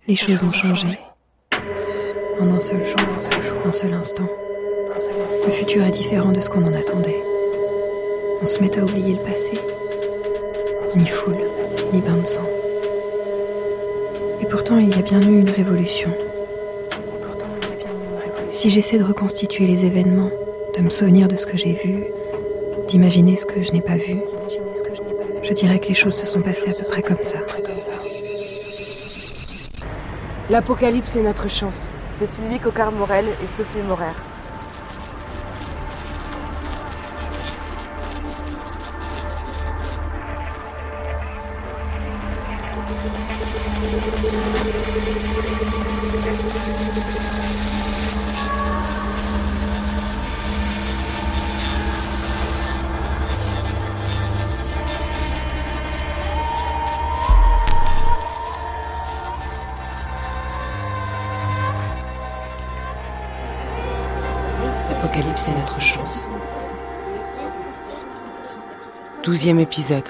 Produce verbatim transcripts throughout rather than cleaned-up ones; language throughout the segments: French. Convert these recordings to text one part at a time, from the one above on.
Les choses ont changé. En un seul jour, un seul instant. Le futur est différent de ce qu'on en attendait. On se met à oublier le passé. Ni foule, ni bain de sang. Et pourtant, il y a bien eu une révolution. Si j'essaie de reconstituer les événements, de me souvenir de ce que j'ai vu, d'imaginer ce que je n'ai pas vu, je dirais que les choses se sont passées à peu près comme ça. L'apocalypse est notre chance, de Sylvie Coquart-Morel et Sophie Morer. L'apocalypse est notre chance. Douzième épisode.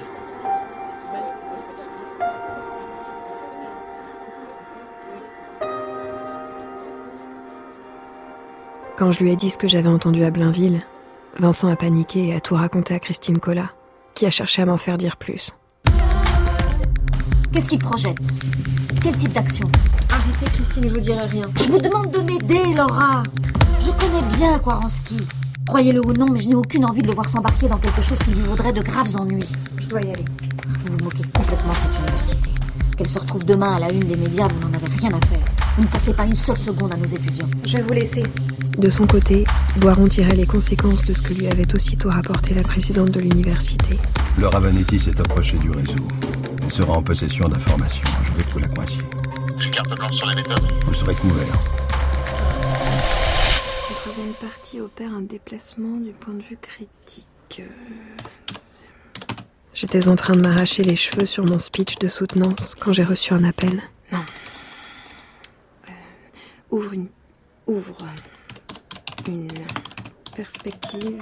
Quand je lui ai dit ce que j'avais entendu à Blainville, Vincent a paniqué et a tout raconté à Christine Collat, qui a cherché à m'en faire dire plus. Qu'est-ce qu'il projette? Quel type d'action? Arrêtez Christine, je vous dirai rien. Je vous demande de m'aider, Laura. Je connais bien Kwaranski. Croyez-le ou non, mais je n'ai aucune envie de le voir s'embarquer dans quelque chose qui lui vaudrait de graves ennuis. Je dois y aller. Vous vous moquez complètement de cette université. Qu'elle se retrouve demain à la une des médias, vous n'en avez rien à faire. Vous ne passez pas une seule seconde à nos étudiants. Je vais vous laisser. De son côté, Boiron tirait les conséquences de ce que lui avait aussitôt rapporté la présidente de l'université. Le Ravenetti s'est approché du réseau. Il sera en possession d'informations. Je vais vous la coincier. J'ai carte blanche sur la méthode. Vous serez couvert. La troisième partie opère un déplacement du point de vue critique. J'étais en train de m'arracher les cheveux sur mon speech de soutenance quand j'ai reçu un appel. Non. Euh, ouvre une... Ouvre... Une... perspective...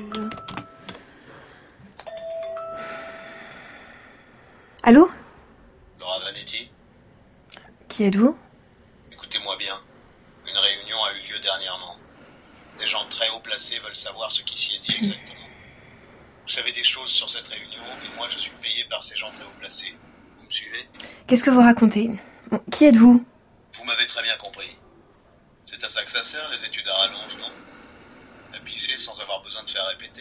Allô? Laura Vanetti? Qui êtes-vous? Écoutez-moi bien. Une réunion a eu lieu dernièrement. Des gens très haut placés veulent savoir ce qui s'y est dit exactement. Vous savez des choses sur cette réunion, et moi je suis payé par ces gens très haut placés. Vous me suivez? Qu'est-ce que vous racontez? Bon, qui êtes-vous? Vous m'avez très bien compris. C'est à ça que ça sert, les études à rallonge, non? À piger sans avoir besoin de faire répéter.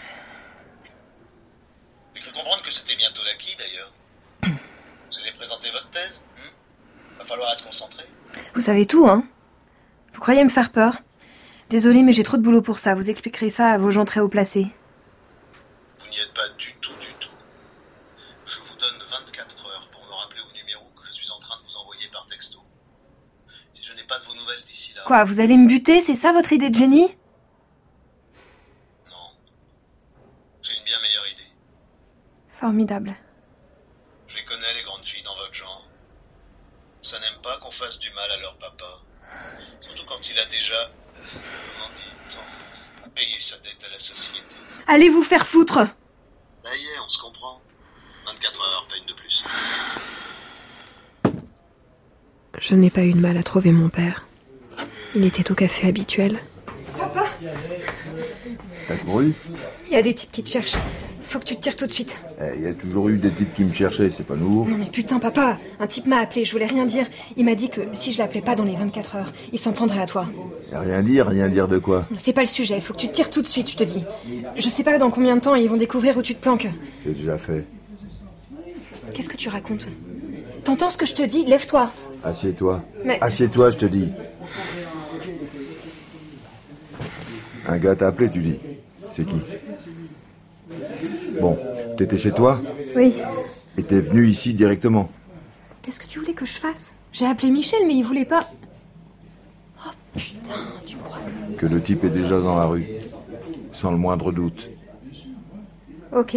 J'ai cru comprendre que c'était bientôt l'acquis, d'ailleurs. Vous allez présenter votre thèse? hmm Va falloir être concentré. Vous savez tout, hein? Vous croyez me faire peur? Désolée, mais j'ai trop de boulot pour ça. Vous expliquerez ça à vos gens très haut placés. Vous n'y êtes pas du tout, du tout. Je vous donne vingt-quatre heures pour me rappeler au numéro que je suis en train de vous envoyer par texto. Si je n'ai pas de vos nouvelles d'ici là... Quoi, vous allez me buter? C'est ça votre idée de génie? Non. J'ai une bien meilleure idée. Formidable. Je les connais, les grandes filles dans votre genre. Ça n'aime pas qu'on fasse du mal à leur papa. Surtout quand il a déjà... Euh, comment dit-on, payé sa dette à la société. Allez vous faire foutre! Ça y est, on se comprend. vingt-quatre heures, pas une de plus. Je n'ai pas eu de mal à trouver mon père. Il était au café habituel. Papa! T'as couru? Il y a des types qui te cherchent. Faut que tu te tires tout de suite. Il eh, y a toujours eu des types qui me cherchaient, c'est pas nouveau. Non mais putain papa, un type m'a appelé, je voulais rien dire. Il m'a dit que si je l'appelais pas dans les vingt-quatre heures, il s'en prendrait à toi. Y a rien dire, rien dire de quoi? C'est pas le sujet, faut que tu te tires tout de suite, je te dis. Je sais pas dans combien de temps ils vont découvrir où tu te planques. C'est déjà fait. Qu'est-ce que tu racontes? T'entends ce que je te dis? Lève-toi. Assieds-toi. Mais... Assieds-toi, je te dis. Un gars t'a appelé, tu dis. C'est qui? Bon, t'étais chez toi? Oui. Et t'es venu ici directement? Qu'est-ce que tu voulais que je fasse? J'ai appelé Michel, mais il voulait pas... Oh putain, tu crois que... Que le type est déjà dans la rue. Sans le moindre doute. Ok.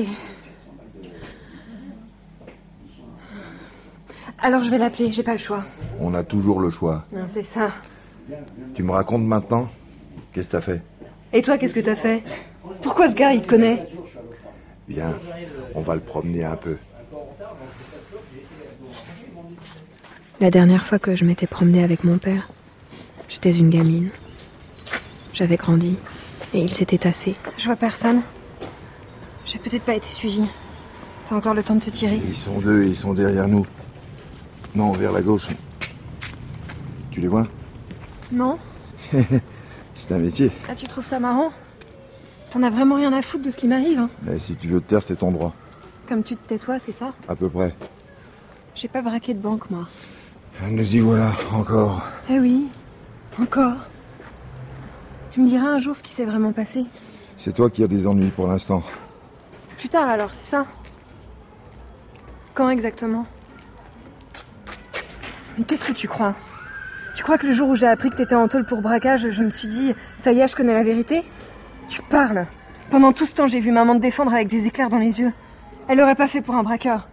Alors je vais l'appeler, j'ai pas le choix. On a toujours le choix. Non, c'est ça. Tu me racontes maintenant? Qu'est-ce que t'as fait? Et toi, qu'est-ce que t'as fait? Pourquoi ce gars, il te connaît? Viens, on va le promener un peu. La dernière fois que je m'étais promenée avec mon père, j'étais une gamine. J'avais grandi et il s'était tassé. Je vois personne. J'ai peut-être pas été suivie. T'as encore le temps de te tirer. Ils sont deux, ils sont derrière nous. Non, vers la gauche. Tu les vois? Non. C'est un métier. Ah, tu trouves ça marrant? T'en as vraiment rien à foutre de ce qui m'arrive, hein? Mais si tu veux te taire, c'est ton droit. Comme tu te tais toi, c'est ça? À peu près. J'ai pas braqué de banque, moi. Nous y voilà, encore. Eh oui, encore. Tu me diras un jour ce qui s'est vraiment passé. C'est toi qui as des ennuis pour l'instant. Plus tard alors, c'est ça? Quand exactement? Mais qu'est-ce que tu crois? Tu crois que le jour où j'ai appris que t'étais en tôle pour braquage, je me suis dit, ça y est, je connais la vérité? Tu parles. Pendant tout ce temps, j'ai vu maman te défendre avec des éclairs dans les yeux. Elle l'aurait pas fait pour un braqueur.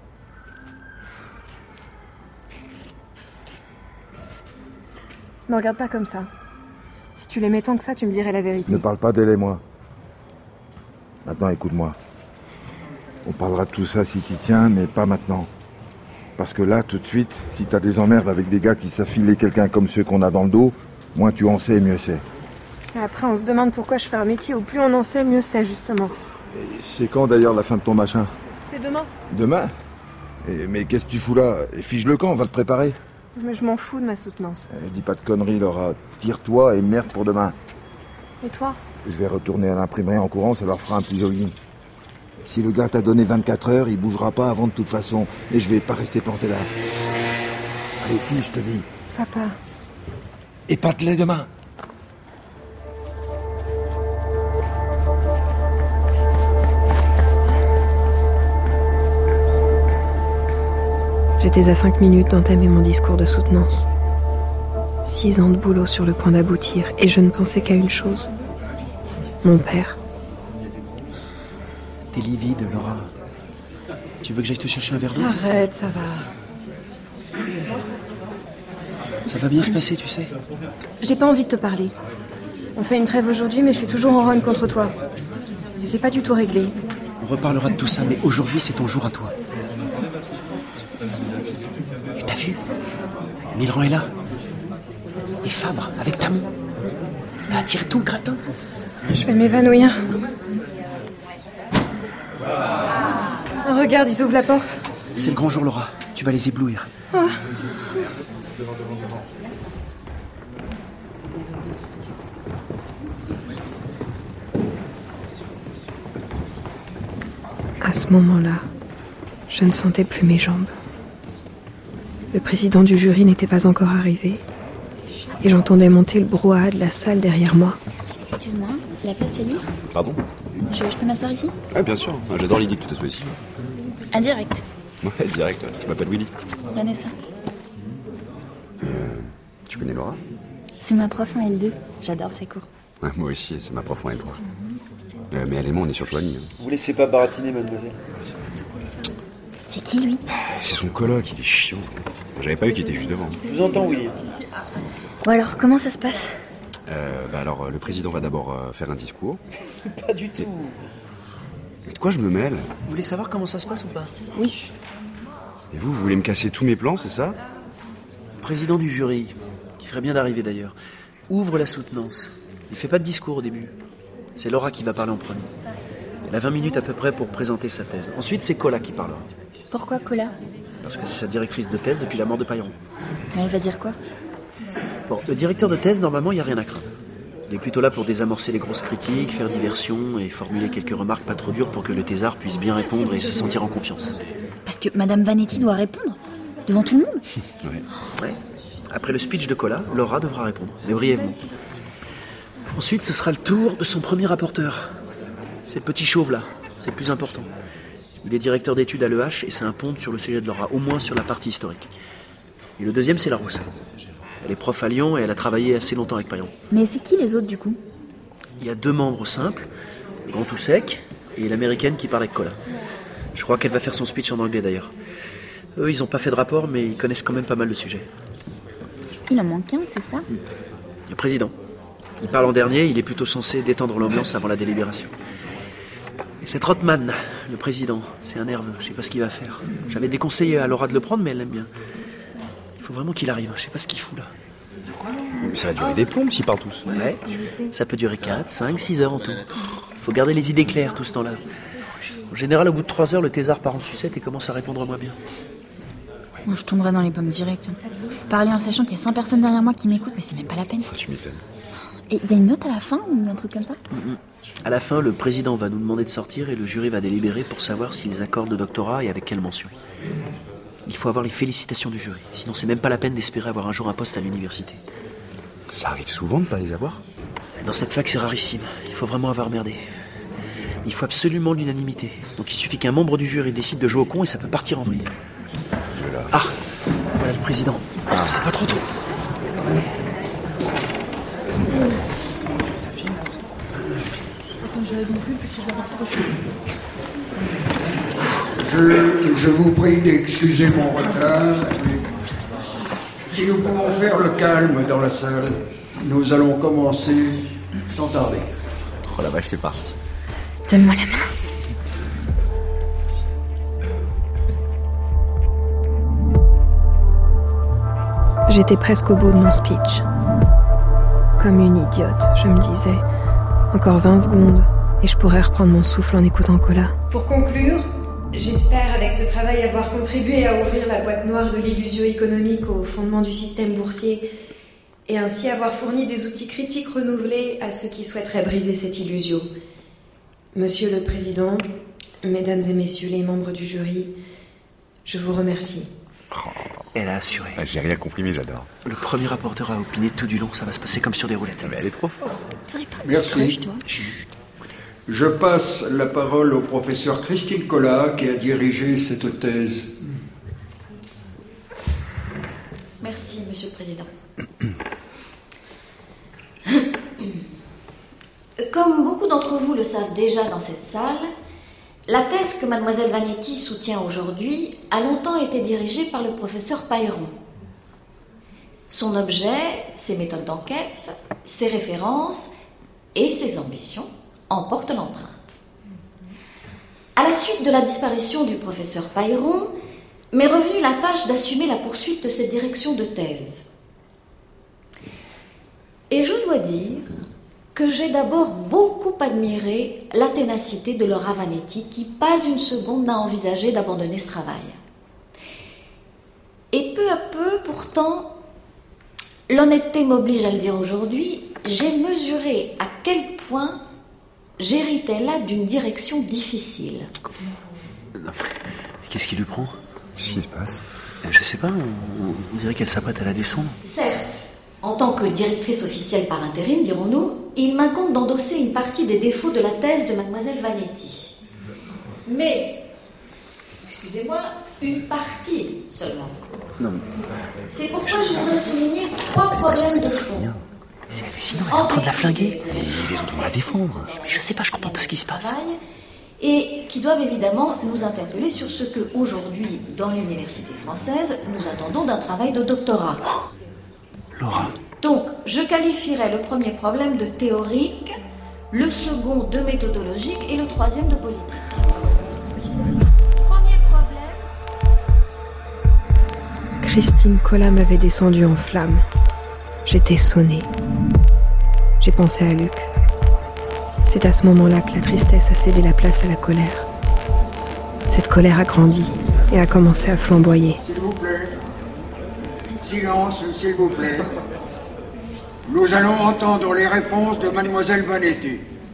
Me regarde pas comme ça. Si tu l'aimais tant que ça, tu me dirais la vérité. Ne parle pas d'elle et moi. Maintenant, écoute-moi. On parlera de tout ça si t'y tiens, mais pas maintenant. Parce que là, tout de suite, si t'as des emmerdes avec des gars qui s'affilaient quelqu'un comme ceux qu'on a dans le dos, moins tu en sais, mieux c'est. Et après, on se demande pourquoi je fais un métier où plus on en sait, mieux c'est, justement. Et c'est quand d'ailleurs la fin de ton machin? C'est demain. Demain? Et, mais qu'est-ce que tu fous là? Et fiche le camp, on va te préparer. Mais je m'en fous de ma soutenance. Eh, dis pas de conneries, Laura. Tire-toi et merde pour demain. Et toi? Je vais retourner à l'imprimerie en courant, ça leur fera un petit jogging. Si le gars t'a donné vingt-quatre heures, il bougera pas avant de toute façon. Et je vais pas rester planté là. Allez, fille, je te dis. Papa. Épate-les demain. J'étais à cinq minutes d'entamer mon discours de soutenance. Six ans de boulot sur le point d'aboutir, et je ne pensais qu'à une chose. Mon père. T'es livide, Laura. Tu veux que j'aille te chercher un verre d'eau? Arrête, ça va. Ça va bien se passer, tu sais. J'ai pas envie de te parler. On fait une trêve aujourd'hui, mais je suis toujours en run contre toi. Et c'est pas du tout réglé. On reparlera de tout ça, mais aujourd'hui, c'est ton jour à toi. Et t'as vu? Milran est là. Et Fabre, avec Tamon. T'as attiré tout le gratin. Je vais m'évanouir. Regarde, ils ouvrent la porte. C'est le grand jour, Laura. Tu vas les éblouir. Oh. À ce moment-là, je ne sentais plus mes jambes. Le président du jury n'était pas encore arrivé, et j'entendais monter le brouhaha de la salle derrière moi. Excuse-moi, la place est libre? Pardon? Je, je peux m'asseoir ici? Ah, bien sûr. J'adore l'idée que tu t'assoies ici. Ah, direct. Ouais, direct. Je m'appelle Willy. Vanessa. Et euh, tu connais Laura? C'est ma prof en L deux. J'adore ses cours. Ouais, moi aussi, c'est ma prof en L trois. Euh, mais elle et moi, on est surtout amis. Hein. Vous laissez pas baratiner, mademoiselle. C'est qui, lui? C'est son coloc, il est chiant. J'avais pas eu qu'il était juste devant. Je vous entends, Willy. Bon alors, comment ça se passe? Euh, bah alors, le président va d'abord euh, faire un discours. Pas du tout. Mais de quoi je me mêle? Vous voulez savoir comment ça se passe ou pas? Oui. Et vous, vous voulez me casser tous mes plans, c'est ça? Président du jury, qui ferait bien d'arriver d'ailleurs, ouvre la soutenance. Il fait pas de discours au début. C'est Laura qui va parler en premier. Elle a vingt minutes à peu près pour présenter sa thèse. Ensuite, c'est Cola qui parlera. Pourquoi Cola? Parce que c'est sa directrice de thèse depuis la mort de Pailleron. Mais elle va dire quoi? Bon, le directeur de thèse, normalement, il n'y a rien à craindre. Il est plutôt là pour désamorcer les grosses critiques, faire diversion et formuler quelques remarques pas trop dures pour que le thésard puisse bien répondre et se sentir en confiance. Parce que Madame Vanetti doit répondre? Devant tout le monde? Ouais. Ouais. Après le speech de Cola, Laura devra répondre, mais brièvement. Ensuite, ce sera le tour de son premier rapporteur. C'est le petit chauve là, c'est le plus important. Il est directeur d'études à l'E H et c'est un ponte sur le sujet de Laura, au moins sur la partie historique. Et le deuxième, c'est Larousse. Elle est prof à Lyon et elle a travaillé assez longtemps avec Pailleron. Mais c'est qui les autres du coup? Il y a deux membres simples, le grand tout sec et l'américaine qui parle avec Cola. Je crois qu'elle va faire son speech en anglais d'ailleurs. Eux, ils n'ont pas fait de rapport, mais ils connaissent quand même pas mal le sujet. Il en manque un, c'est ça? Le président. Il parle en dernier, il est plutôt censé détendre l'ambiance avant la délibération. Et c'est Rothman, le président, c'est un nerveux, je sais pas ce qu'il va faire. J'avais déconseillé à Laura de le prendre, mais elle l'aime bien. Faut vraiment qu'il arrive, je sais pas ce qu'il fout là. Mais ça va durer des plombes s'ils parlent tous. Ouais, ça peut durer quatre, cinq, six heures en tout. Faut garder les idées claires tout ce temps-là. En général, au bout de trois heures, le thésard part en sucette et commence à répondre moins bien. Moi, je tomberais dans les pommes direct. Parler en sachant qu'il y a cent personnes derrière moi qui m'écoutent, mais c'est même pas la peine. Tu m'étonnes. Et il y a une note à la fin ou un truc comme ça? Mm-mm. À la fin, le président va nous demander de sortir et le jury va délibérer pour savoir s'ils accordent le doctorat et avec quelle mention. Il faut avoir les félicitations du jury, sinon c'est même pas la peine d'espérer avoir un jour un poste à l'université. Ça arrive souvent de pas les avoir? Dans cette fac, c'est rarissime. Il faut vraiment avoir merdé. Il faut absolument l'unanimité. Donc il suffit qu'un membre du jury décide de jouer au con et ça peut partir en vrille. Ah, voilà le président. Ah, c'est pas trop tôt. Attends, je réponds plus parce que je vais avoir trop chaud. Je, je vous prie d'excuser mon retard. Si nous pouvons faire le calme dans la salle, nous allons commencer sans tarder. Oh la vache, c'est parti. Donne-moi la main. J'étais presque au bout de mon speech. Comme une idiote, je me disais. Encore vingt secondes, et je pourrais reprendre mon souffle en écoutant Cola. Pour conclure, j'espère avec ce travail avoir contribué à ouvrir la boîte noire de l'illusion économique au fondement du système boursier et ainsi avoir fourni des outils critiques renouvelés à ceux qui souhaiteraient briser cette illusion. Monsieur le Président, Mesdames et Messieurs les membres du jury, je vous remercie. Elle a assuré. Ah, j'ai rien compris, mais j'adore. Le premier rapporteur a opiné tout du long, ça va se passer comme sur des roulettes. Mais elle est trop forte. Merci. Je passe la parole au professeur Christine Collat qui a dirigé cette thèse. Merci, Monsieur le Président. Comme beaucoup d'entre vous le savent déjà dans cette salle, la thèse que Mademoiselle Vanetti soutient aujourd'hui a longtemps été dirigée par le professeur Pailleron. Son objet, ses méthodes d'enquête, ses références et ses ambitions en portent l'empreinte. À la suite de la disparition du professeur Pailleron, m'est revenue la tâche d'assumer la poursuite de cette direction de thèse. Et je dois dire que j'ai d'abord beaucoup admiré la ténacité de Laura Vanetti qui, pas une seconde, n'a envisagé d'abandonner ce travail. Et peu à peu, pourtant, l'honnêteté m'oblige à le dire aujourd'hui, j'ai mesuré à quel point j'héritais là d'une direction difficile. Qu'est-ce qui lui prend? Qu'est-ce qui se passe? Je sais pas, on, on dirait qu'elle s'apprête à la descendre. Certes, en tant que directrice officielle par intérim, dirons-nous, il m'incombe d'endosser une partie des défauts de la thèse de Mademoiselle Vanetti. Mais, excusez-moi, une partie seulement. Non, mais... C'est pourquoi je voudrais souligner trois problèmes de fond. C'est hallucinant, elle est en train de la flinguer. Et les autres vont la défendre. Mais je sais pas, je comprends pas ce qui se passe. Et qui doivent évidemment nous interpeller sur ce que, aujourd'hui, dans l'université française, nous attendons d'un travail de doctorat. Oh, Laura. Donc, je qualifierais le premier problème de théorique, le second de méthodologique et le troisième de politique. Premier problème... Christine Collat m'avait descendu en flammes. J'étais sonnée. J'ai pensé à Luc. C'est à ce moment-là que la tristesse a cédé la place à la colère. Cette colère a grandi et a commencé à flamboyer. S'il vous plaît. Silence, s'il vous plaît. Nous allons entendre les réponses de Mademoiselle Vanetti.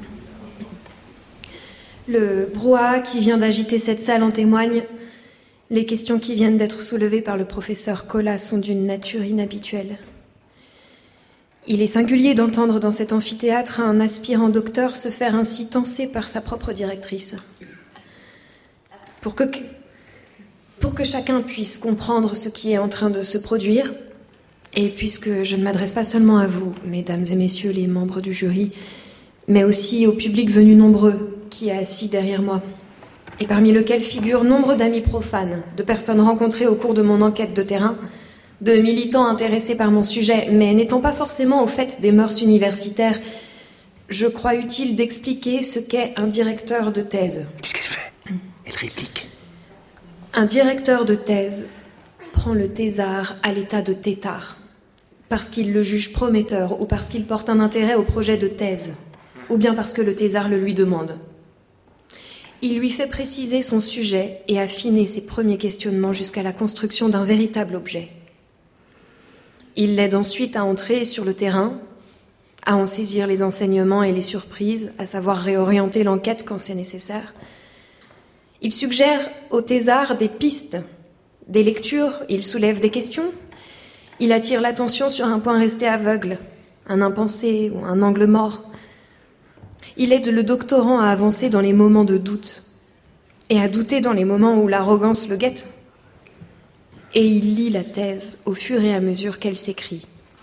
Le brouhaha qui vient d'agiter cette salle en témoigne. Les questions qui viennent d'être soulevées par le professeur Collat sont d'une nature inhabituelle. Il est singulier d'entendre dans cet amphithéâtre un aspirant docteur se faire ainsi tancer par sa propre directrice. Pour que, pour que chacun puisse comprendre ce qui est en train de se produire, et puisque je ne m'adresse pas seulement à vous, mesdames et messieurs les membres du jury, mais aussi au public venu nombreux qui est assis derrière moi, et parmi lesquels figurent nombre d'amis profanes, de personnes rencontrées au cours de mon enquête de terrain, de militants intéressés par mon sujet, mais n'étant pas forcément au fait des mœurs universitaires, je crois utile d'expliquer ce qu'est un directeur de thèse. Qu'est-ce qu'elle fait? Elle réplique. Un directeur de thèse prend le thésard à l'état de tétard, parce qu'il le juge prometteur ou parce qu'il porte un intérêt au projet de thèse, ou bien parce que le thésard le lui demande. Il lui fait préciser son sujet et affiner ses premiers questionnements jusqu'à la construction d'un véritable objet. Il l'aide ensuite à entrer sur le terrain, à en saisir les enseignements et les surprises, à savoir réorienter l'enquête quand c'est nécessaire. Il suggère au thésard des pistes, des lectures, il soulève des questions, il attire l'attention sur un point resté aveugle, un impensé ou un angle mort. Il aide le doctorant à avancer dans les moments de doute et à douter dans les moments où l'arrogance le guette. Et il lit la thèse au fur et à mesure qu'elle s'écrit.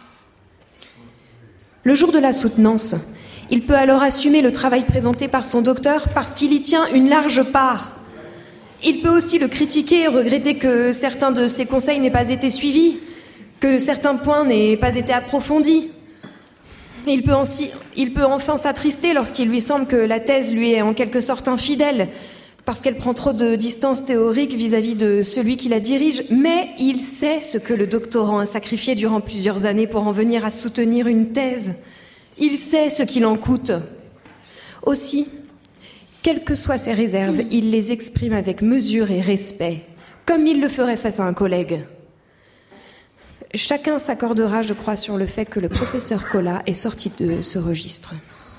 Le jour de la soutenance, il peut alors assumer le travail présenté par son docteur parce qu'il y tient une large part. Il peut aussi le critiquer et regretter que certains de ses conseils n'aient pas été suivis, que certains points n'aient pas été approfondis. Il peut, aussi, il peut enfin s'attrister lorsqu'il lui semble que la thèse lui est en quelque sorte infidèle, parce qu'elle prend trop de distance théorique vis-à-vis de celui qui la dirige, mais il sait ce que le doctorant a sacrifié durant plusieurs années pour en venir à soutenir une thèse. Il sait ce qu'il en coûte. Aussi, quelles que soient ses réserves, il les exprime avec mesure et respect, comme il le ferait face à un collègue. Chacun s'accordera, je crois, sur le fait que le professeur Colas est sorti de ce registre.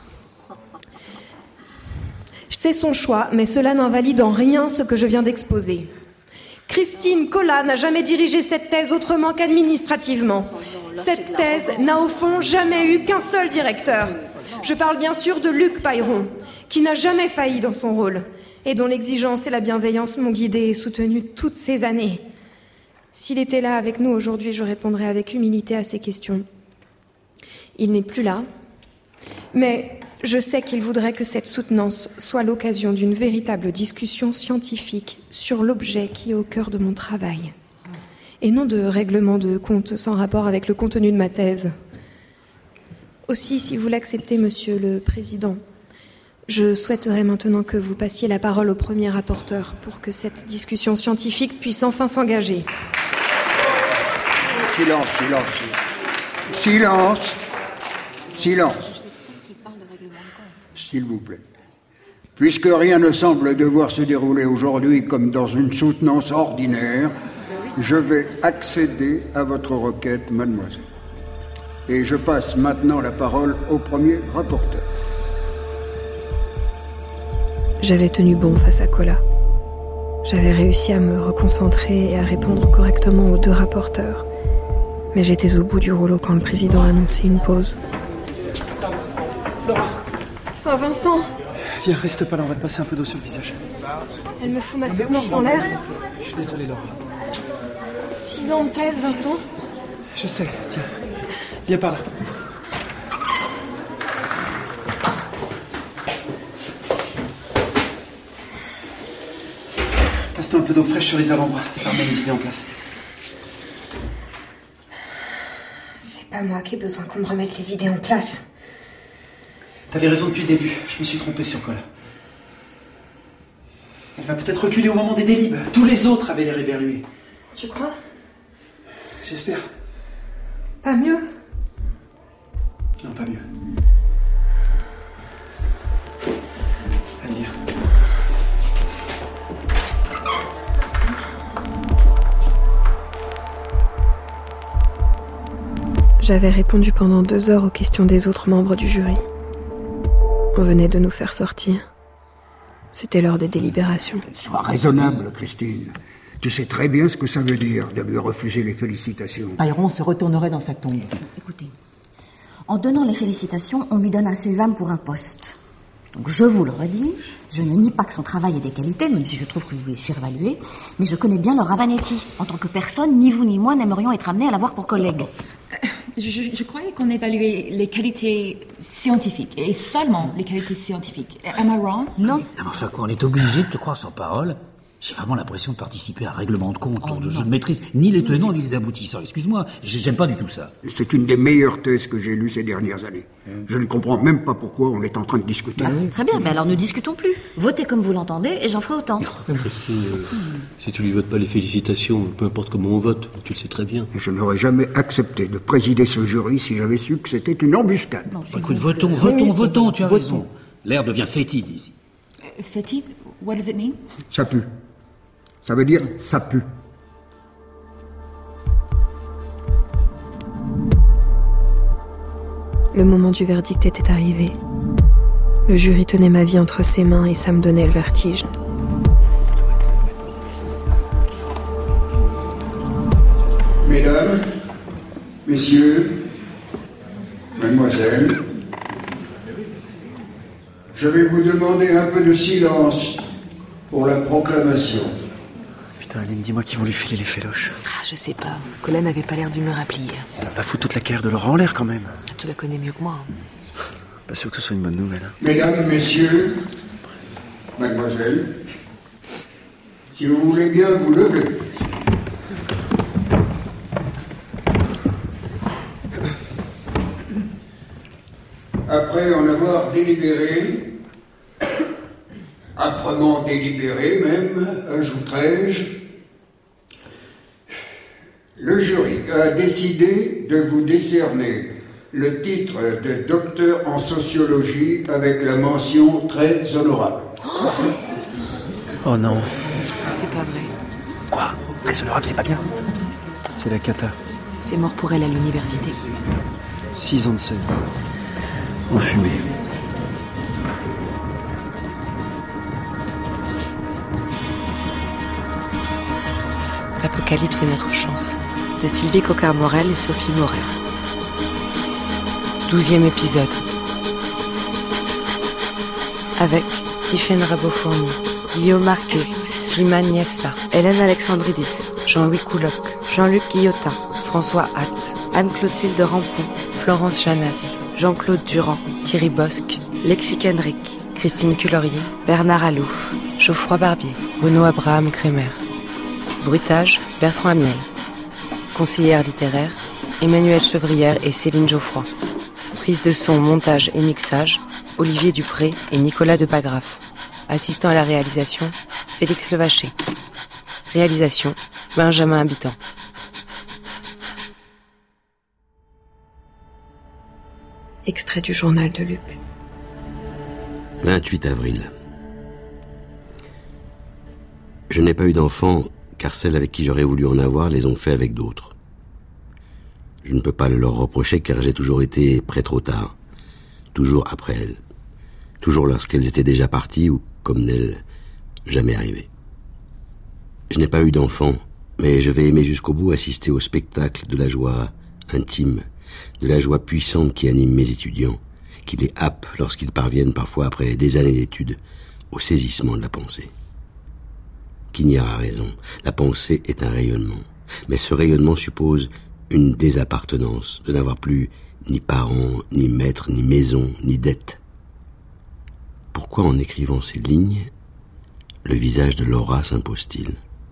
C'est son choix, mais cela n'invalide en rien ce que je viens d'exposer. Christine Colas n'a jamais dirigé cette thèse autrement qu'administrativement. Cette thèse n'a au fond jamais eu qu'un seul directeur. Je parle bien sûr de Luc Payron, qui n'a jamais failli dans son rôle, et dont l'exigence et la bienveillance m'ont guidée et soutenue toutes ces années. S'il était là avec nous aujourd'hui, je répondrais avec humilité à ces questions. Il n'est plus là, mais je sais qu'il voudrait que cette soutenance soit l'occasion d'une véritable discussion scientifique sur l'objet qui est au cœur de mon travail, et non de règlement de compte sans rapport avec le contenu de ma thèse. Aussi, si vous l'acceptez, Monsieur le Président, je souhaiterais maintenant que vous passiez la parole au premier rapporteur pour que cette discussion scientifique puisse enfin s'engager. Silence, silence. Silence. Silence. S'il vous plaît. Puisque rien ne semble devoir se dérouler aujourd'hui comme dans une soutenance ordinaire, je vais accéder à votre requête, mademoiselle. Et je passe maintenant la parole au premier rapporteur. J'avais tenu bon face à Colas. J'avais réussi à me reconcentrer et à répondre correctement aux deux rapporteurs. Mais j'étais au bout du rouleau quand le président a annoncé une pause. Laura. Oh, Vincent. Viens, reste pas là, on va te passer un peu d'eau sur le visage. Elle me fout ma soutenance en l'air. Je suis désolé, Laura. Six ans de thèse, Vincent. Je sais, tiens. Viens par là. Passe-toi un peu d'eau fraîche sur les avant-bras, ça remet les idées en place. C'est pas moi qui ai besoin qu'on me remette les idées en place. T'avais raison depuis le début, je me suis trompé sur Colas. Elle va peut-être reculer au moment des délibes. Tous les autres avaient l'air éberlués. Tu crois? J'espère. Pas mieux? Non, pas mieux. Allez, viens. J'avais répondu pendant deux heures aux questions des autres membres du jury. On venait de nous faire sortir. C'était l'heure des délibérations. Sois raisonnable, Christine. Tu sais très bien ce que ça veut dire de lui refuser les félicitations. Payron se retournerait dans sa tombe. Écoutez, en donnant les félicitations, on lui donne un sésame pour un poste. Donc je vous le redis, je ne nie pas que son travail ait des qualités, même si je trouve que vous les surévaluez, mais je connais bien Laura Vanetti. En tant que personne, ni vous ni moi n'aimerions être amenés à l'avoir pour collègue. Euh, je, je croyais qu'on évaluait les qualités scientifiques, et seulement les qualités scientifiques. Am I wrong? Non. Enfin quoi, on est obligé de te croire sur parole? J'ai vraiment l'impression de participer à un règlement de compte. Oh, je non. ne maîtrise ni les tenants ni les aboutissants. Excuse-moi, j'aime pas du tout ça. C'est une des meilleures thèses que j'ai lues ces dernières années. Je ne comprends même pas pourquoi on est en train de discuter. Bah, très bien, mais alors ne discutons plus. Votez comme vous l'entendez et j'en ferai autant. Christine, euh, si tu lui votes pas les félicitations, peu importe comment on vote, tu le sais très bien. Je n'aurais jamais accepté de présider ce jury si j'avais su que c'était une embuscade. Non, bah, écoute, votons, votons, oui, votons, tu as votons. raison. L'air devient fétide ici. Uh, fétide? What does it mean? Ça pue. Ça veut dire ça pue. Le moment du verdict était arrivé. Le jury tenait ma vie entre ses mains et ça me donnait le vertige. Mesdames, messieurs, mademoiselle, je vais vous demander un peu de silence pour la proclamation. Putain, Aline, dis-moi qu'ils vont lui filer les féloches. Ah, je sais pas. Colin n'avait pas l'air d'humeur à plier. La fout toute la carrière de Laura en l'air quand même. Tu la connais mieux que moi. Pas sûr que ce soit une bonne nouvelle. Hein. Mesdames, messieurs, mademoiselle, si vous voulez bien vous lever. Après en avoir délibéré, âprement délibéré même, ajouterai-je, le jury a décidé de vous décerner le titre de docteur en sociologie avec la mention très honorable. Oh non. C'est pas vrai. Quoi? Très honorable, c'est pas bien. C'est la cata. C'est mort pour elle à l'université. Six ans de scène. En fumée. L'Apocalypse est notre chance. De Sylvie Coquart-Morel et Sophie Morer. Douzième épisode. Avec Tiffaine Rabofourni, Guillaume Marquet, Slimane Niefsa, Hélène Alexandridis, Jean-Louis Couloc, Jean-Luc Guillotin, François Hatt, Anne-Clotilde Rampon, Florence Janas, Jean-Claude Durand, Thierry Bosque, Lexi Kendrick, Christine Cullorier, Bernard Alouf, Geoffroy Barbier, Bruno Abraham Kremer. Bruitage, Bertrand Amiel. Conseillère littéraire, Emmanuelle Chevrière et Céline Geoffroy. Prise de son, montage et mixage, Olivier Dupré et Nicolas Depagraf. Assistant à la réalisation, Félix Levaché. Réalisation, Benjamin Habitant. Extrait du journal de Luc. vingt-huit avril. Je n'ai pas eu d'enfants, car celles avec qui j'aurais voulu en avoir les ont fait avec d'autres. Je ne peux pas le leur reprocher, car j'ai toujours été prêt trop tard. Toujours après elles. Toujours lorsqu'elles étaient déjà parties, ou, comme n'elles, jamais arrivées. Je n'ai pas eu d'enfants, mais je vais aimer jusqu'au bout assister au spectacle de la joie intime, de la joie puissante qui anime mes étudiants, qui les happe lorsqu'ils parviennent, parfois après des années d'études, au saisissement de la pensée. Quignard a raison, la pensée est un rayonnement, mais ce rayonnement suppose une désappartenance, de n'avoir plus ni parents, ni maîtres, ni maison, ni dette. Pourquoi en écrivant ces lignes, le visage de Laura s'impose-t-il ?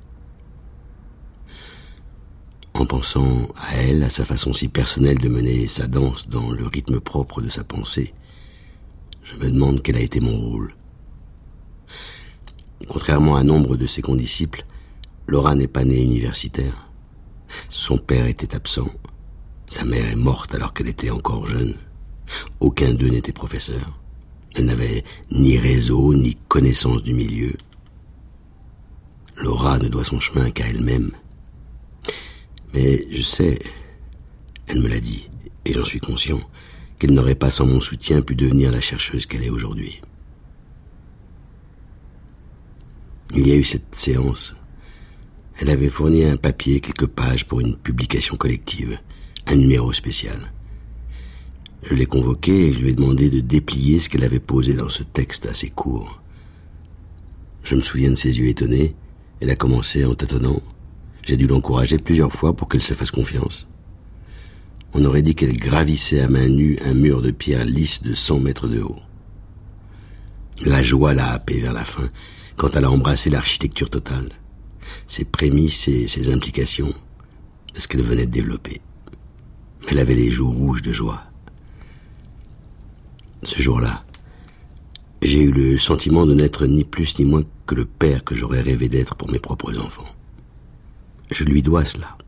En pensant à elle, à sa façon si personnelle de mener sa danse dans le rythme propre de sa pensée, je me demande quel a été mon rôle. Contrairement à nombre de ses condisciples, Laura n'est pas née universitaire. Son père était absent. Sa mère est morte alors qu'elle était encore jeune. Aucun d'eux n'était professeur. Elle n'avait ni réseau, ni connaissance du milieu. Laura ne doit son chemin qu'à elle-même. Mais je sais, elle me l'a dit, et j'en suis conscient, qu'elle n'aurait pas sans mon soutien pu devenir la chercheuse qu'elle est aujourd'hui. Il y a eu cette séance. Elle avait fourni un papier, quelques pages pour une publication collective, un numéro spécial. Je l'ai convoquée et je lui ai demandé de déplier ce qu'elle avait posé dans ce texte assez court. Je me souviens de ses yeux étonnés. Elle a commencé en tâtonnant. J'ai dû l'encourager plusieurs fois pour qu'elle se fasse confiance. On aurait dit qu'elle gravissait à main nue un mur de pierre lisse de cent mètres de haut. La joie l'a happée vers la fin, quand elle a embrassé l'architecture totale, ses prémices et ses implications de ce qu'elle venait de développer. Elle avait les joues rouges de joie. Ce jour-là, j'ai eu le sentiment de n'être ni plus ni moins que le père que j'aurais rêvé d'être pour mes propres enfants. Je lui dois cela.